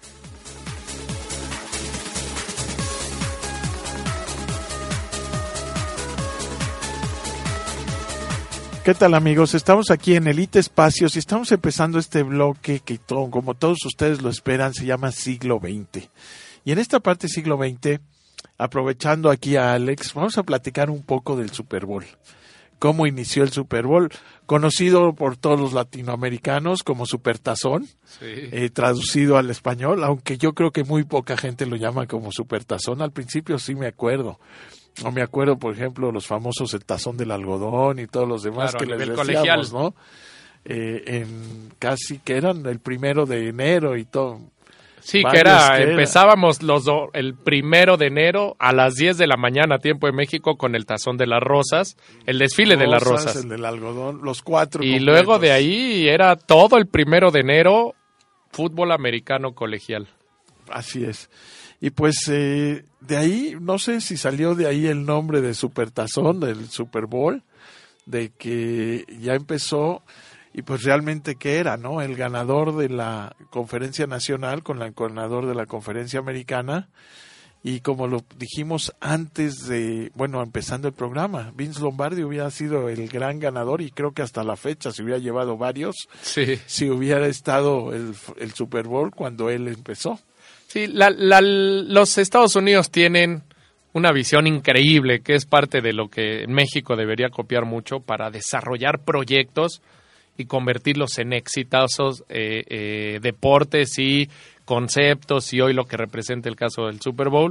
¿Qué tal, amigos? Estamos aquí en Elite Espacios y estamos empezando este bloque que, to- como todos ustedes lo esperan, se llama Siglo veinte. Y en esta parte Siglo veinte, aprovechando aquí a Alex, vamos a platicar un poco del Super Bowl. cómo inició el Super Bowl, conocido por todos los latinoamericanos como Supertazón,
Sí.
eh, traducido al español, aunque yo creo que muy poca gente lo llama como Supertazón. Al principio sí me acuerdo. No me acuerdo, por ejemplo, los famosos el tazón del algodón y todos los demás
Claro,
que
a
les
nivel
decíamos,
colegial.
¿no? Eh, en casi que eran el primero de enero y todo.
Sí, que
Varios
era,
que era.
empezábamos los do- el primero de enero a las diez de la mañana, tiempo de México, con el tazón de las rosas, el desfile de las rosas.
El del algodón, los cuatro.
Y
completos.
luego de ahí era todo el primero de enero, fútbol americano colegial.
Así es. Y pues eh, de ahí, no sé si salió de ahí el nombre de Supertazón, del Super Bowl, de que ya empezó, y pues realmente qué era, ¿no? El ganador de la conferencia nacional con el ganador de la conferencia americana, y como lo dijimos antes de, bueno, empezando el programa, Vince Lombardi hubiera sido el gran ganador, y creo que hasta la fecha se hubiera llevado varios,
Sí.
si hubiera estado el, el Super Bowl cuando él empezó.
Sí, la, la, los Estados Unidos tienen una visión increíble, que es parte de lo que México debería copiar mucho para desarrollar proyectos y convertirlos en exitosos eh, eh, deportes y conceptos, y hoy lo que representa el caso del Super Bowl.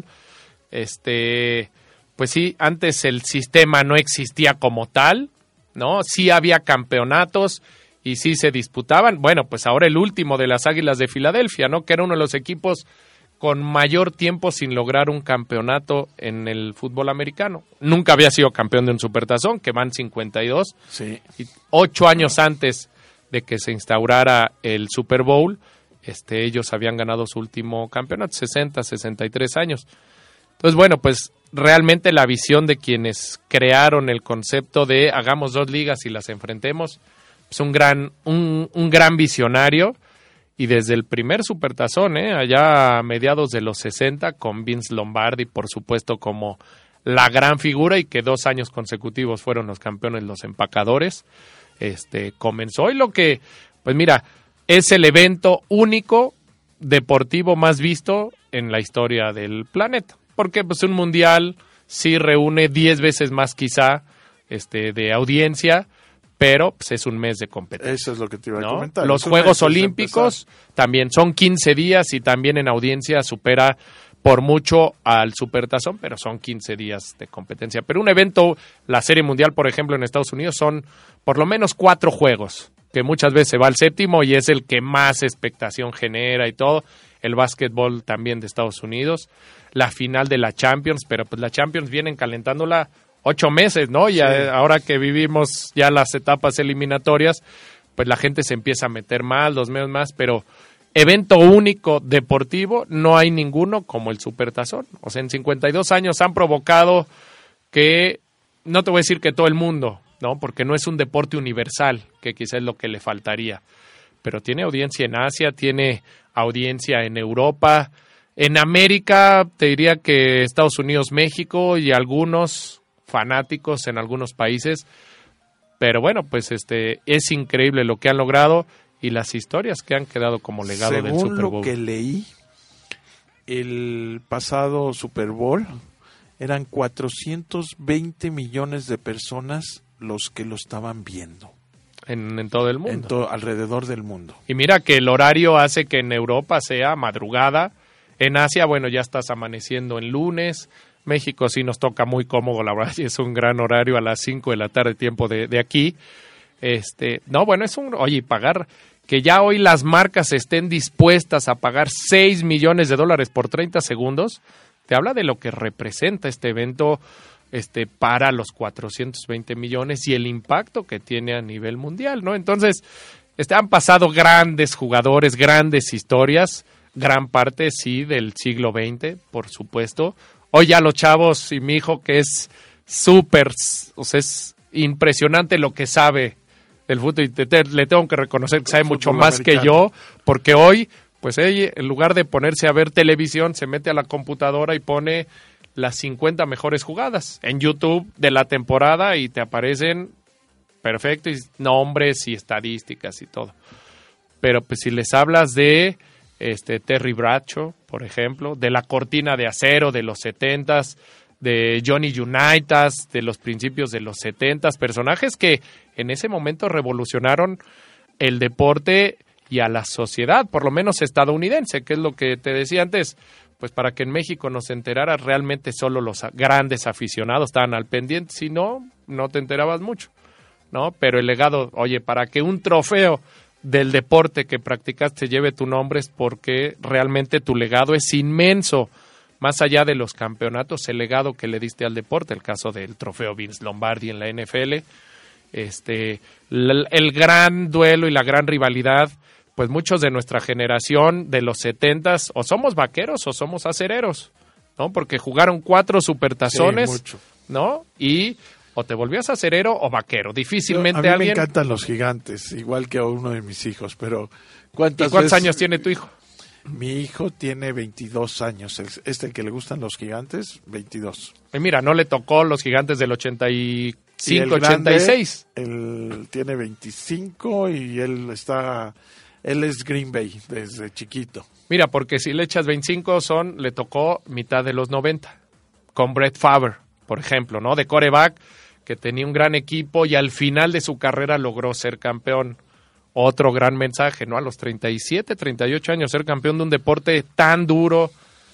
Este, pues sí, antes el sistema no existía como tal, ¿no? Sí había campeonatos y sí se disputaban. Bueno, pues ahora el último de las Águilas de Filadelfia, ¿no? Que era uno de los equipos con mayor tiempo sin lograr un campeonato en el fútbol americano. Nunca había sido campeón de un supertazón, que van cincuenta y dos.
Sí.
Y ocho años antes de que se instaurara el Super Bowl, este, ellos habían ganado su último campeonato, sesenta, sesenta y tres años. Entonces, bueno, pues realmente la visión de quienes crearon el concepto de hagamos dos ligas y las enfrentemos, es un gran, un, un gran visionario. Y desde el primer supertazón, ¿eh? allá a mediados de los sesenta, con Vince Lombardi, por supuesto, como la gran figura, y que dos años consecutivos fueron los campeones, los empacadores, este, comenzó. Y lo que, pues mira, es el evento único deportivo más visto en la historia del planeta. Porque pues un mundial sí reúne diez veces más quizá este, de audiencia, pero pues, es un mes de competencia.
Eso es lo que te iba a
¿no?
comentar.
Los
Es un
Juegos
mes de
Olímpicos
empezar.
también son quince días, y también en audiencia supera por mucho al Supertazón, pero son quince días de competencia. Pero un evento, la Serie Mundial, por ejemplo, en Estados Unidos, son por lo menos cuatro juegos, que muchas veces se va al séptimo y es el que más expectación genera y todo. El básquetbol también de Estados Unidos, la final de la Champions, pero pues la Champions vienen calentándola ocho meses, ¿no? Y
Sí.
a- ahora que vivimos ya las etapas eliminatorias, pues la gente se empieza a meter más, los medios más, pero evento único deportivo no hay ninguno como el Supertazón. O sea, en cincuenta y dos años han provocado que, no te voy a decir que todo el mundo, ¿no? Porque no es un deporte universal, que quizás es lo que le faltaría, pero tiene audiencia en Asia, tiene audiencia en Europa, en América, te diría que Estados Unidos, México y algunos fanáticos en algunos países, pero bueno, pues este es increíble lo que han logrado y las historias que han quedado como legado del
Según
Super Bowl.
lo que leí, el pasado Super Bowl eran cuatrocientos veinte millones de personas los que lo estaban viendo
En, en todo el mundo.
en to- alrededor del mundo.
Y mira que el horario hace que en Europa sea madrugada. En Asia, bueno, ya estás amaneciendo en lunes. México sí nos toca muy cómodo, la verdad, y es un gran horario a las cinco de la tarde, tiempo de, de aquí. Este, no, bueno, es un, oye, pagar, que ya hoy las marcas estén dispuestas a pagar seis millones de dólares por treinta segundos, te habla de lo que representa este evento este, para los cuatrocientos veinte millones y el impacto que tiene a nivel mundial, ¿no? Entonces, este, han pasado grandes jugadores, grandes historias, gran parte, sí, del siglo veinte, por supuesto. Hoy ya los chavos, y mi hijo, que es súper, o sea, es impresionante lo que sabe del fútbol, y te, te, le tengo que reconocer que sabe
El
mucho
fútbol
más que
americano.
yo, porque hoy, pues ella, en lugar de ponerse a ver televisión, se mete a la computadora y pone las cincuenta mejores jugadas en YouTube de la temporada y te aparecen perfectos y nombres y estadísticas y todo. Pero pues si les hablas de este Terry Bradshaw, por ejemplo, de la cortina de acero de los setentas, de Johnny Unitas, de los principios de los setentas, personajes que en ese momento revolucionaron el deporte y a la sociedad, por lo menos estadounidense, que es lo que te decía antes, pues para que en México nos enterara realmente solo los grandes aficionados estaban al pendiente, si no, no te enterabas mucho, ¿no? Pero el legado, oye, para que un trofeo del deporte que practicaste lleve tu nombre es porque realmente tu legado es inmenso. Más allá de los campeonatos, el legado que le diste al deporte, el caso del trofeo Vince Lombardi en la N F L, este, el, el gran duelo y la gran rivalidad, pues muchos de nuestra generación de los setentas, o somos vaqueros o somos acereros, ¿no? Porque jugaron cuatro supertazones, sí, ¿no? Y o te volvías acerero o vaquero, difícilmente
Yo, a mí
alguien...
me encantan los gigantes, igual que a uno de mis hijos, pero ¿cuántas
¿Y cuántos
veces...
años tiene tu hijo?
Mi hijo tiene veintidós años, este que le gustan los gigantes, veintidós.
Y mira, no le tocó los gigantes del ochenta y cinco,
y el grande,
ochenta y seis.
Él tiene veinticinco y él está, él es Green Bay desde chiquito.
Mira, porque si le echas veinticinco son, le tocó mitad de los noventa, con Brett Favre, por ejemplo, ¿no? De quarterback, que tenía un gran equipo y al final de su carrera logró ser campeón. Otro gran mensaje, ¿no? A los treinta y siete, treinta y ocho años, ser campeón de un deporte tan duro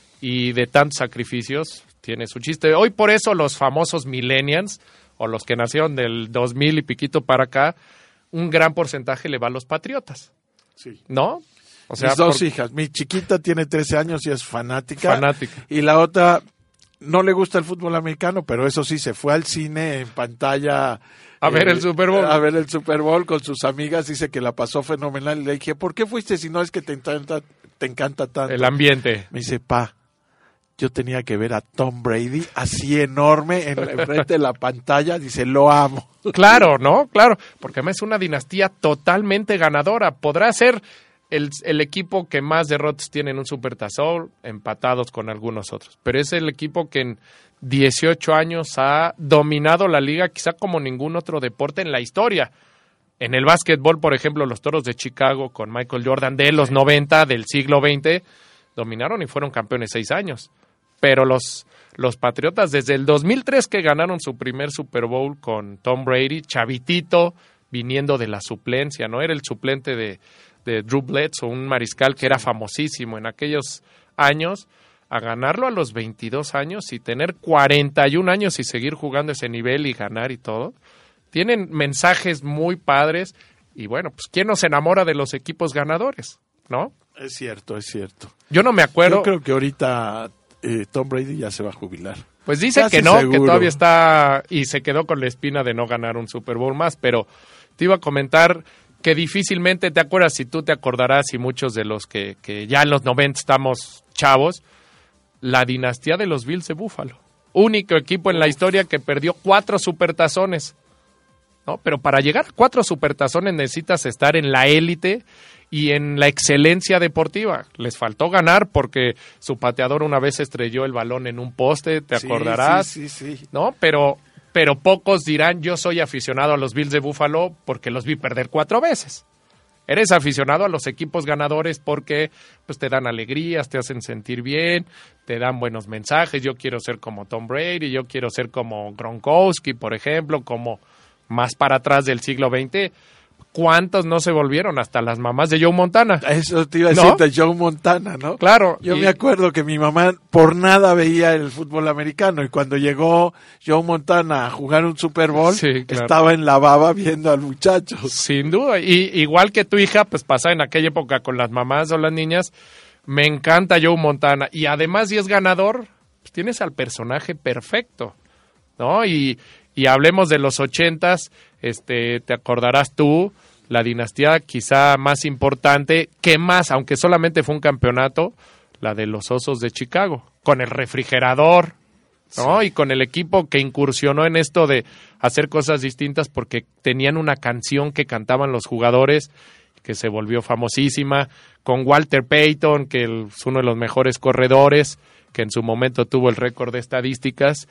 y de tantos sacrificios, tiene su chiste. Hoy por eso los famosos millennials, o los que nacieron del dos mil y piquito para acá, un gran porcentaje le va a los Patriotas.
Sí.
¿No? O sea,
mis dos
por...
hijas. Mi chiquita tiene trece años y es fanática.
Fanática.
Y la otra no le gusta el fútbol americano, pero eso sí, se fue al cine en pantalla...
A ver el Super Bowl.
A ver el Super Bowl con sus amigas, dice que la pasó fenomenal. Y le dije, ¿por qué fuiste si no es que te encanta, te encanta tanto?
El ambiente.
Me dice, pa, yo tenía que ver a Tom Brady así enorme en, en frente de la pantalla. Dice, lo amo.
Claro, ¿no? Claro, porque además es una dinastía totalmente ganadora. Podrá ser el, el equipo que más derrotas tiene en un Supertazón, empatados con algunos otros. Pero es el equipo que en dieciocho años ha dominado la liga quizá como ningún otro deporte en la historia. En el básquetbol, por ejemplo, los Toros de Chicago con Michael Jordan de los noventa, del siglo veinte, dominaron y fueron campeones seis años. Pero los, los Patriotas desde el dos mil tres que ganaron su primer Super Bowl con Tom Brady, chavitito, viniendo de la suplencia, ¿no? Era el suplente de, de Drew Bledsoe, un mariscal que era famosísimo en aquellos años, a ganarlo a los veintidós años y tener cuarenta y un años y seguir jugando ese nivel y ganar y todo. Tienen mensajes muy padres y bueno, pues ¿quién nos enamora de los equipos ganadores? ¿No?
Es cierto, es cierto.
Yo no me acuerdo.
Yo creo que ahorita eh, Tom Brady ya se va a jubilar.
Pues dice
Casi
que no,
seguro.
que todavía está y se quedó con la espina de no ganar un Super Bowl más, pero te iba a comentar que difícilmente, te acuerdas, si tú te acordarás y muchos de los que, que ya en los noventa estamos chavos, la dinastía de los Bills de Buffalo. Único equipo en la historia que perdió cuatro supertazones, ¿no? Pero para llegar a cuatro supertazones necesitas estar en la élite y en la excelencia deportiva. Les faltó ganar porque su pateador una vez estrelló el balón en un poste, te
Sí,
acordarás,
sí, sí, sí.
¿no? Pero, pero pocos dirán, yo soy aficionado a los Bills de Buffalo porque los vi perder cuatro veces. Eres aficionado a los equipos ganadores porque pues te dan alegrías, te hacen sentir bien, te dan buenos mensajes. Yo quiero ser como Tom Brady, yo quiero ser como Gronkowski, por ejemplo, como más para atrás del siglo veinte. ¿Cuántos no se volvieron? Hasta las mamás de Joe Montana.
Eso te iba a decir,
¿no?
de Joe Montana, ¿no?
Claro.
Yo
y...
me acuerdo que mi mamá por nada veía el fútbol americano y cuando llegó Joe Montana a jugar un Super Bowl,
sí, claro,
estaba en la baba viendo al muchacho.
Sin duda. Y igual que tu hija, pues pasaba en aquella época con las mamás o las niñas, me encanta Joe Montana. Y además, si es ganador, pues tienes al personaje perfecto, ¿no? Y, y hablemos de los ochentas, este, te acordarás tú, la dinastía quizá más importante, que más, aunque solamente fue un campeonato, la de los Osos de Chicago, con el refrigerador, ¿no? Sí. Y con el equipo que incursionó en esto de hacer cosas distintas porque tenían una canción que cantaban los jugadores que se volvió famosísima, con Walter Payton, que es uno de los mejores corredores, que en su momento tuvo el récord de estadísticas.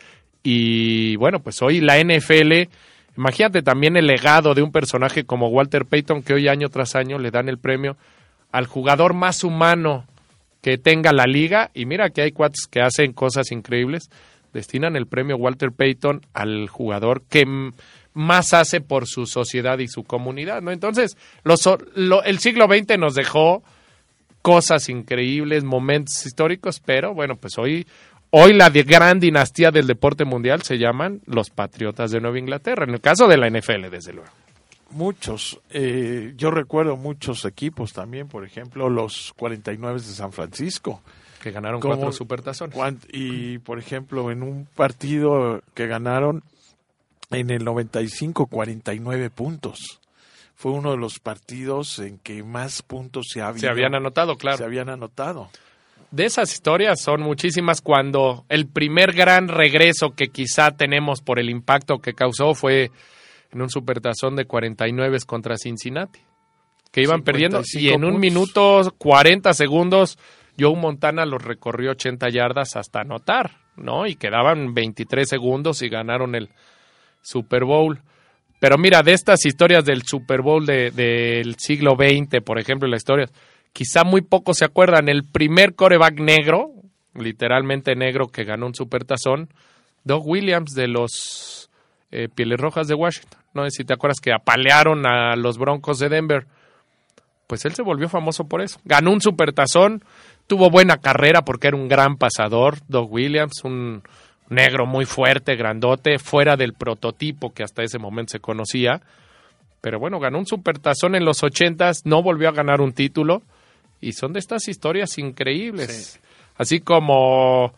Y bueno, pues hoy la N F L, imagínate también el legado de un personaje como Walter Payton, que hoy año tras año le dan el premio al jugador más humano que tenga la liga. Y mira que hay cuates que hacen cosas increíbles. destinan el premio Walter Payton al jugador que m- más hace por su sociedad y su comunidad, ¿no? Entonces, los, lo, el siglo veinte nos dejó cosas increíbles, momentos históricos, pero bueno, pues hoy, hoy la de gran dinastía del deporte mundial se llaman los Patriotas de Nueva Inglaterra, en el caso de la N F L, desde luego.
Muchos, eh, yo recuerdo muchos equipos también, por ejemplo, los cuarenta y nueve de San Francisco.
Que ganaron
Como,
cuatro supertazones.
Y, por ejemplo, en un partido que ganaron en el noventa y cinco, cuarenta y nueve puntos. Fue uno de los partidos en que más puntos se, había,
se habían anotado, claro.
Se habían anotado.
De esas historias son muchísimas cuando el primer gran regreso que quizá tenemos por el impacto que causó fue en un supertazón de cuarenta y nueve contra Cincinnati, que iban perdiendo y en un
puntos.
minuto cuarenta segundos Joe Montana los recorrió ochenta yardas hasta anotar, ¿no? Y quedaban veintitrés segundos y ganaron el Super Bowl. Pero mira, de estas historias del Super Bowl de, del siglo veinte, por ejemplo, la historia, quizá muy pocos se acuerdan, el primer quarterback negro, literalmente negro, que ganó un supertazón, Doug Williams de los eh, Pieles Rojas de Washington. No sé si te acuerdas que apalearon a los Broncos de Denver. Pues él se volvió famoso por eso. Ganó un supertazón, tuvo buena carrera porque era un gran pasador, Doug Williams, un negro muy fuerte, grandote, fuera del prototipo que hasta ese momento se conocía. Pero bueno, ganó un supertazón en los ochentas, no volvió a ganar un título. Y son de estas historias increíbles. Sí. Así como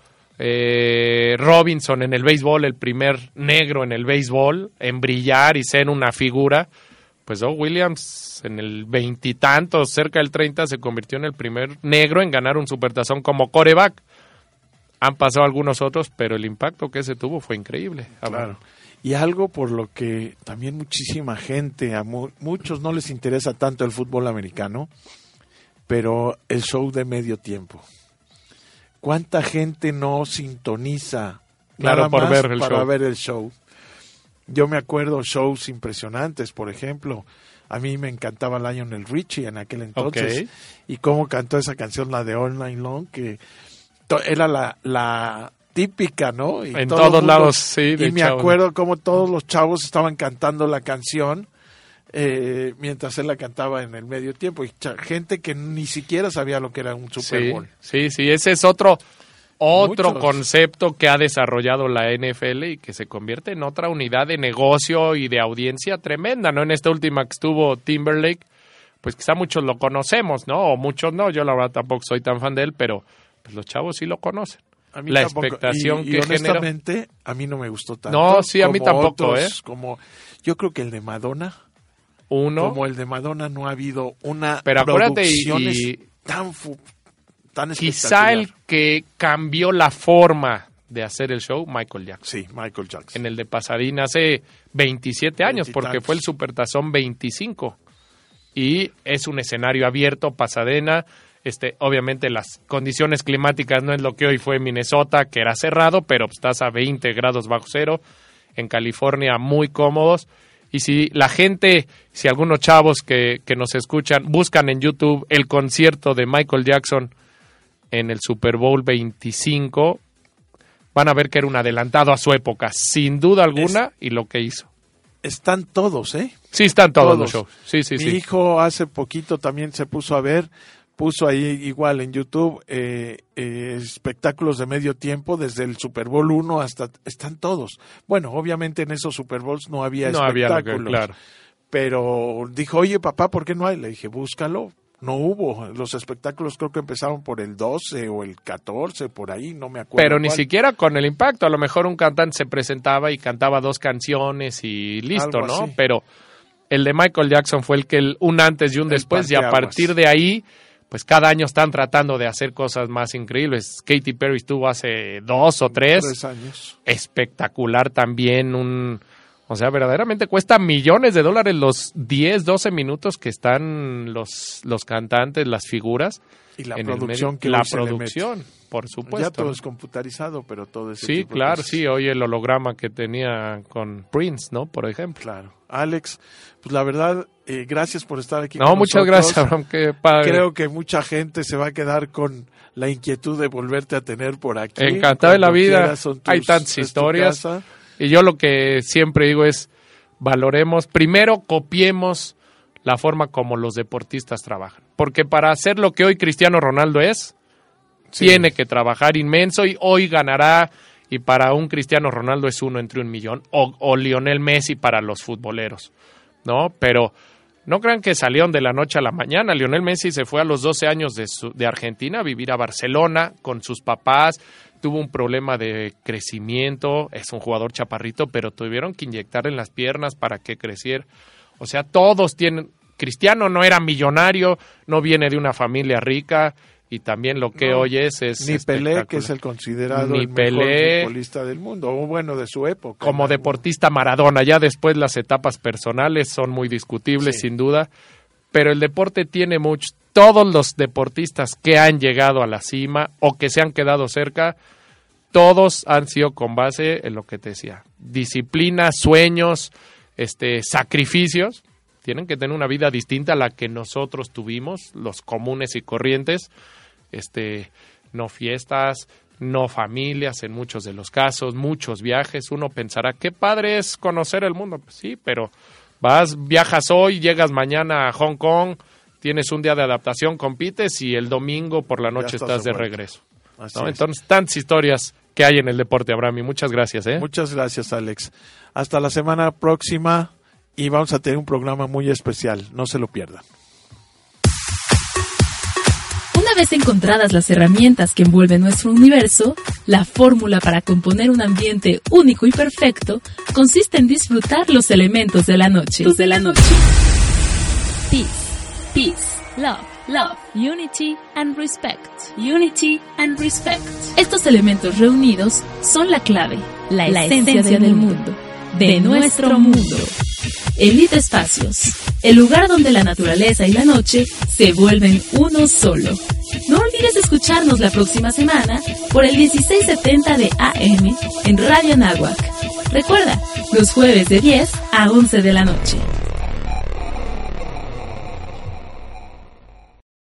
eh, Robinson en el béisbol, el primer negro en el béisbol, en brillar y ser una figura. Pues Doug Williams en el veintitantos, cerca del treinta, se convirtió en el primer negro en ganar un supertazón como quarterback. Han pasado algunos otros, pero el impacto que ese tuvo fue increíble.
Claro. Y algo por lo que también muchísima gente, a mu- muchos no les interesa tanto el fútbol americano, pero el show de medio tiempo. ¿Cuánta gente no sintoniza
claro,
nada
por
más
ver el
para
show.
ver el show? Yo me acuerdo shows impresionantes, por ejemplo, a mí me encantaba Lionel Richie en aquel entonces,
Okay.
y cómo cantó esa canción, la de All Night Long, que to- era la, la típica, ¿no? Y
en
todo
todos
el mundo,
lados, sí. De
y me
chavos.
acuerdo cómo todos los chavos estaban cantando la canción eh, mientras él la cantaba en el medio tiempo, y cha- gente que ni siquiera sabía lo que era un Super
sí,
Bowl.
Sí, sí, ese es otro... Otro
Muchos.
concepto que ha desarrollado la N F L y que se convierte en otra unidad de negocio y de audiencia tremenda, ¿no? En esta última que estuvo Timberlake, pues quizá muchos lo conocemos, ¿no? O muchos no, yo la verdad tampoco soy tan fan de él, pero pues los chavos sí lo conocen.
A mí
La
tampoco.
expectación
y,
que
y
generó.
honestamente, a mí no me gustó tanto.
No, sí, a mí
como
tampoco,
otros,
¿eh?
Como, yo creo que el de Madonna,
Uno,
como el de Madonna, no ha habido una
pero acuérdate, y,
producciones
y
tan, fu- tan
quizá
espectacular.
el que cambió la forma de hacer el show, Michael Jackson.
Sí, Michael Jackson.
En el de Pasadena hace veintisiete años, porque
Veintitantos.
fue el Supertazón veinticinco. Y es un escenario abierto, Pasadena. Este, obviamente las condiciones climáticas no es lo que hoy fue Minnesota, que era cerrado, pero pues, estás a veinte grados bajo cero. En California muy cómodos. Y si la gente, si algunos chavos que, que nos escuchan buscan en YouTube el concierto de Michael Jackson en el Super Bowl veinticinco, van a ver que era un adelantado a su época, sin duda alguna, es, y lo que hizo.
Están todos, ¿eh?
Sí, están todos,
todos.
los shows. Sí, sí,
Mi
sí.
hijo hace poquito también se puso a ver, puso ahí igual en YouTube eh, eh, espectáculos de medio tiempo, desde el Super Bowl uno hasta... Están todos. Bueno, obviamente en esos Super Bowls no había
No había lo
espectáculos.
que, claro.
Pero dijo, oye papá, ¿por qué no hay? Le dije, búscalo. No hubo. Los espectáculos creo que empezaron por el doce o el catorce, por ahí, no me acuerdo.
Pero ni
cuál.
siquiera con el impacto. A lo mejor un cantante se presentaba y cantaba dos canciones y listo,
Algo
¿no?
así.
Pero el de Michael Jackson fue el que el, un antes y un
El
después, y a
parteaguas.
partir de ahí, pues cada año están tratando de hacer cosas más increíbles. Katy Perry estuvo hace dos o tres.
Tres años.
Espectacular también, un... O sea, verdaderamente cuesta millones de dólares los diez, doce minutos que están los, los cantantes, las figuras.
Y la
en
producción que
La
hoy se le
producción,
mete.
Por supuesto.
Ya todo es computarizado, pero todo ese
Sí,
tipo de
claro,
cosas.
sí. Oye, el holograma que tenía con Prince, ¿no? Por ejemplo.
Claro. Alex, pues la verdad, eh, gracias por estar aquí
No,
con
muchas
nosotros.
gracias, Abraham, qué padre.
Creo que mucha gente se va a quedar con la inquietud de volverte a tener por aquí.
Encantado de la
Cuando
vida.
quieras, son tus-
Hay tantas
es tu
historias.
casa.
Y yo lo que siempre digo es, valoremos, primero copiemos la forma como los deportistas trabajan. Porque para hacer lo que hoy Cristiano Ronaldo es,
Sí.
tiene que trabajar inmenso y hoy ganará, y para un Cristiano Ronaldo es uno entre un millón, o, o Lionel Messi para los futboleros, ¿no? Pero no crean que salieron de la noche a la mañana. Lionel Messi se fue a los doce años de, su, de Argentina a vivir a Barcelona con sus papás, tuvo un problema de crecimiento, es un jugador chaparrito, pero tuvieron que inyectarle en las piernas para que creciera. O sea, todos tienen... Cristiano no era millonario, no viene de una familia rica, y también lo que
No,
hoy es... es
Ni Pelé,
espectacular.
que es el considerado
Ni
el mejor
Pelé.
futbolista del mundo, o bueno, de su época.
Como
¿no?
deportista Maradona, ya después las etapas personales son muy discutibles,
Sí.
sin duda, pero el deporte tiene mucho. Todos los deportistas que han llegado a la cima o que se han quedado cerca, todos han sido con base en lo que te decía, disciplina, sueños, este, sacrificios. Tienen que tener una vida distinta a la que nosotros tuvimos, los comunes y corrientes, este, no fiestas, no familias en muchos de los casos, muchos viajes. Uno pensará, qué padre es conocer el mundo. Pues sí, pero vas, viajas hoy, llegas mañana a Hong Kong, tienes un día de adaptación, compites y el domingo por la noche
estás
estás
de
de
vuelta.
regreso.
Así
¿No?
es.
Entonces, tantas historias que hay en el deporte, Abraham, y muchas gracias. ¿eh?
Muchas gracias, Alex. Hasta la semana próxima y vamos a tener un programa muy especial. No se lo pierdan.
Una vez encontradas las herramientas que envuelven nuestro universo, la fórmula para componer un ambiente único y perfecto consiste en disfrutar los elementos de la noche. De la noche. Peace, peace, love, love, unity and respect, unity and respect. Estos elementos reunidos son la clave, la, la esencia, esencia del mundo, de, de nuestro mundo. Elite Espacios, el lugar donde la naturaleza y la noche se vuelven uno solo. No olvides escucharnos la próxima semana por el dieciséis setenta de A M en Radio Anáhuac. Recuerda, los jueves de diez a once de la noche.